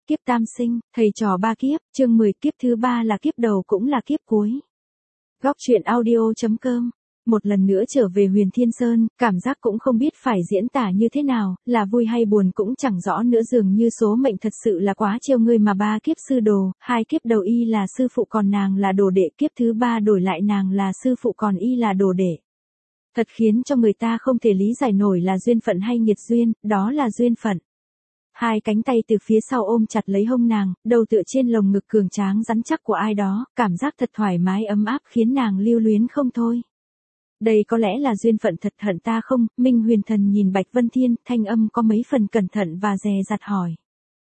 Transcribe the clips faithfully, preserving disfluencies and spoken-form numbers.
Kiếp tam sinh, thầy trò ba kiếp, chương mười, kiếp thứ ba là kiếp đầu cũng là kiếp cuối. Góc truyện audio chấm com. Một lần nữa trở về Huyền Thiên Sơn, cảm giác cũng không biết phải diễn tả như thế nào, là vui hay buồn cũng chẳng rõ nữa, dường như số mệnh thật sự là quá trêu người mà. Ba kiếp sư đồ, hai kiếp đầu y là sư phụ còn nàng là đồ đệ, kiếp thứ ba đổi lại nàng là sư phụ còn y là đồ đệ. Thật khiến cho người ta không thể lý giải nổi là duyên phận hay nghiệt duyên, đó là duyên phận. Hai cánh tay từ phía sau ôm chặt lấy hông nàng, đầu tựa trên lồng ngực cường tráng rắn chắc của ai đó, cảm giác thật thoải mái ấm áp khiến nàng lưu luyến không thôi. Đây có lẽ là duyên phận thật, hận ta không? Minh Huyền Thần nhìn Bạch Vân Thiên, thanh âm có mấy phần cẩn thận và dè dặt hỏi.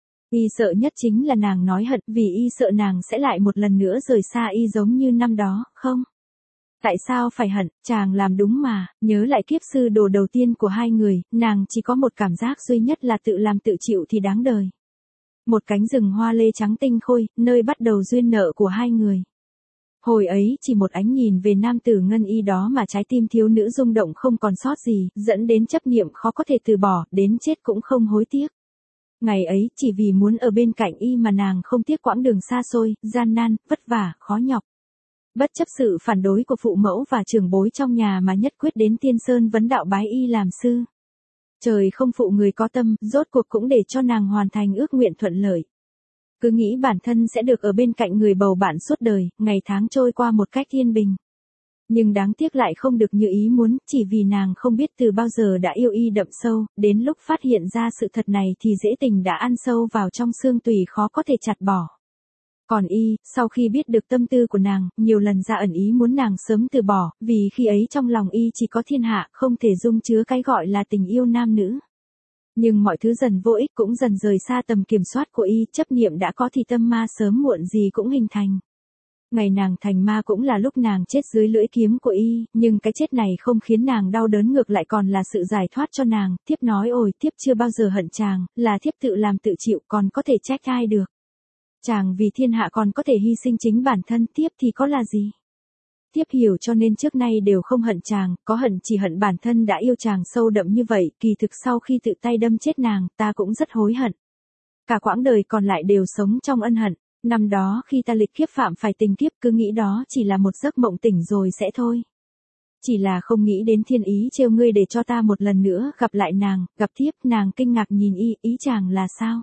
Y sợ nhất chính là nàng nói hận, vì y sợ nàng sẽ lại một lần nữa rời xa y giống như năm đó, không? Tại sao phải hận, chàng làm đúng mà. Nhớ lại kiếp sư đồ đầu tiên của hai người, nàng chỉ có một cảm giác duy nhất là tự làm tự chịu thì đáng đời. Một cánh rừng hoa lê trắng tinh khôi, nơi bắt đầu duyên nợ của hai người. Hồi ấy chỉ một ánh nhìn về nam tử ngân y đó mà trái tim thiếu nữ rung động không còn sót gì, dẫn đến chấp niệm khó có thể từ bỏ, đến chết cũng không hối tiếc. Ngày ấy chỉ vì muốn ở bên cạnh y mà nàng không tiếc quãng đường xa xôi, gian nan, vất vả, khó nhọc. Bất chấp sự phản đối của phụ mẫu và trưởng bối trong nhà mà nhất quyết đến Tiên Sơn vấn đạo bái y làm sư. Trời không phụ người có tâm, rốt cuộc cũng để cho nàng hoàn thành ước nguyện thuận lợi. Cứ nghĩ bản thân sẽ được ở bên cạnh người bầu bạn suốt đời, ngày tháng trôi qua một cách yên bình. Nhưng đáng tiếc lại không được như ý muốn, chỉ vì nàng không biết từ bao giờ đã yêu y đậm sâu, đến lúc phát hiện ra sự thật này thì dễ tình đã ăn sâu vào trong xương tủy khó có thể chặt bỏ. Còn y, sau khi biết được tâm tư của nàng, nhiều lần ra ẩn ý muốn nàng sớm từ bỏ, vì khi ấy trong lòng y chỉ có thiên hạ, không thể dung chứa cái gọi là tình yêu nam nữ. Nhưng mọi thứ dần vô ích cũng dần rời xa tầm kiểm soát của y, chấp niệm đã có thì tâm ma sớm muộn gì cũng hình thành. Ngày nàng thành ma cũng là lúc nàng chết dưới lưỡi kiếm của y, nhưng cái chết này không khiến nàng đau đớn, ngược lại còn là sự giải thoát cho nàng. Thiếp nói ôi, thiếp chưa bao giờ hận chàng, là thiếp tự làm tự chịu, còn có thể trách ai được. Chàng vì thiên hạ còn có thể hy sinh chính bản thân, tiếp thì có là gì? Tiếp hiểu cho nên trước nay đều không hận chàng, có hận chỉ hận bản thân đã yêu chàng sâu đậm như vậy, kỳ thực sau khi tự tay đâm chết nàng, ta cũng rất hối hận. Cả quãng đời còn lại đều sống trong ân hận, năm đó khi ta lịch kiếp phạm phải tình kiếp cứ nghĩ đó chỉ là một giấc mộng tỉnh rồi sẽ thôi. Chỉ là không nghĩ đến thiên ý trêu ngươi để cho ta một lần nữa gặp lại nàng, gặp tiếp. Nàng kinh ngạc nhìn y, ý chàng là sao?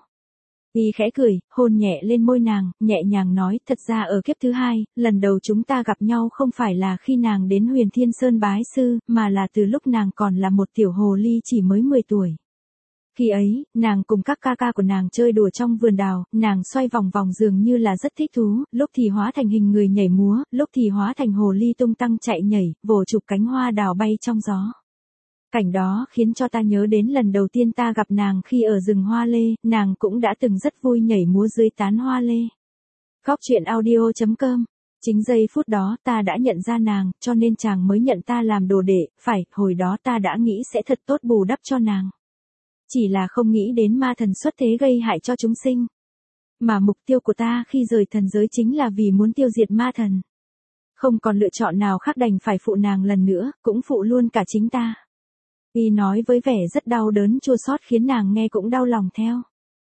Y khẽ cười, hôn nhẹ lên môi nàng, nhẹ nhàng nói, thật ra ở kiếp thứ hai, lần đầu chúng ta gặp nhau không phải là khi nàng đến Huyền Thiên Sơn bái sư, mà là từ lúc nàng còn là một tiểu hồ ly chỉ mới mười tuổi. Khi ấy, nàng cùng các ca ca của nàng chơi đùa trong vườn đào, nàng xoay vòng vòng dường như là rất thích thú, lúc thì hóa thành hình người nhảy múa, lúc thì hóa thành hồ ly tung tăng chạy nhảy, vồ chụp cánh hoa đào bay trong gió. Cảnh đó khiến cho ta nhớ đến lần đầu tiên ta gặp nàng khi ở rừng hoa lê, nàng cũng đã từng rất vui nhảy múa dưới tán hoa lê. Góc truyện audio chấm com. Chính giây phút đó ta đã nhận ra nàng, cho nên chàng mới nhận ta làm đồ đệ, phải, hồi đó ta đã nghĩ sẽ thật tốt bù đắp cho nàng. Chỉ là không nghĩ đến ma thần xuất thế gây hại cho chúng sinh. Mà mục tiêu của ta khi rời thần giới chính là vì muốn tiêu diệt ma thần. Không còn lựa chọn nào khác đành phải phụ nàng lần nữa, cũng phụ luôn cả chính ta. Y nói với vẻ rất đau đớn chua xót khiến nàng nghe cũng đau lòng theo.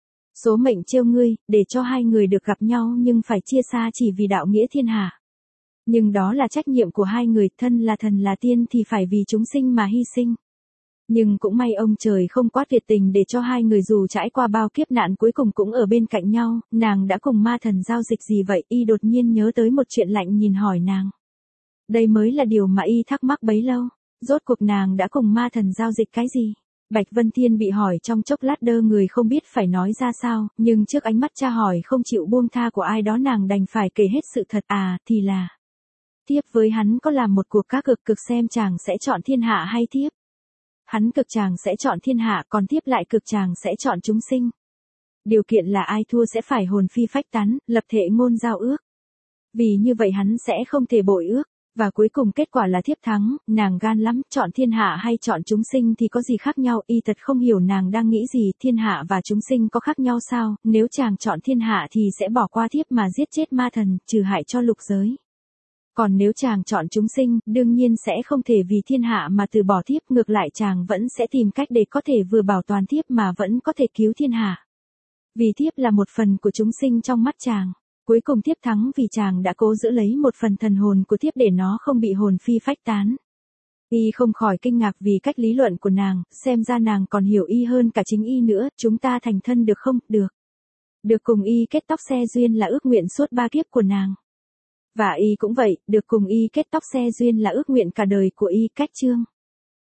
Số mệnh trêu ngươi, để cho hai người được gặp nhau nhưng phải chia xa chỉ vì đạo nghĩa thiên hạ. Nhưng đó là trách nhiệm của hai người, thân là thần là tiên thì phải vì chúng sinh mà hy sinh. Nhưng cũng may ông trời không quát tuyệt tình để cho hai người dù trải qua bao kiếp nạn cuối cùng cũng ở bên cạnh nhau. Nàng đã cùng ma thần giao dịch gì vậy? Y đột nhiên nhớ tới một chuyện lạnh nhìn hỏi nàng. Đây mới là điều mà y thắc mắc bấy lâu. Rốt cuộc nàng đã cùng ma thần giao dịch cái gì? Bạch Vân Thiên bị hỏi trong chốc lát đơ người không biết phải nói ra sao, nhưng trước ánh mắt tra hỏi không chịu buông tha của ai đó nàng đành phải kể hết sự thật. À, thì là tiếp với hắn có làm một cuộc cá cược, cực xem chàng sẽ chọn thiên hạ hay tiếp. Hắn cực chàng sẽ chọn thiên hạ, còn tiếp lại cực chàng sẽ chọn chúng sinh. Điều kiện là ai thua sẽ phải hồn phi phách tán, lập thệ ngôn giao ước. Vì như vậy hắn sẽ không thể bội ước. Và cuối cùng kết quả là thiếp thắng. Nàng gan lắm, chọn thiên hạ hay chọn chúng sinh thì có gì khác nhau? Y thật không hiểu nàng đang nghĩ gì, thiên hạ và chúng sinh có khác nhau sao? Nếu chàng chọn thiên hạ thì sẽ bỏ qua thiếp mà giết chết ma thần, trừ hại cho lục giới. Còn nếu chàng chọn chúng sinh, đương nhiên sẽ không thể vì thiên hạ mà từ bỏ thiếp, ngược lại chàng vẫn sẽ tìm cách để có thể vừa bảo toàn thiếp mà vẫn có thể cứu thiên hạ. Vì thiếp là một phần của chúng sinh trong mắt chàng. Cuối cùng thiếp thắng vì chàng đã cố giữ lấy một phần thần hồn của thiếp để nó không bị hồn phi phách tán. Y không khỏi kinh ngạc vì cách lý luận của nàng, xem ra nàng còn hiểu y hơn cả chính y nữa, chúng ta thành thân được không? Được. Được cùng y kết tóc xe duyên là ước nguyện suốt ba kiếp của nàng. Và y cũng vậy, được cùng y kết tóc xe duyên là ước nguyện cả đời của y. Cách chương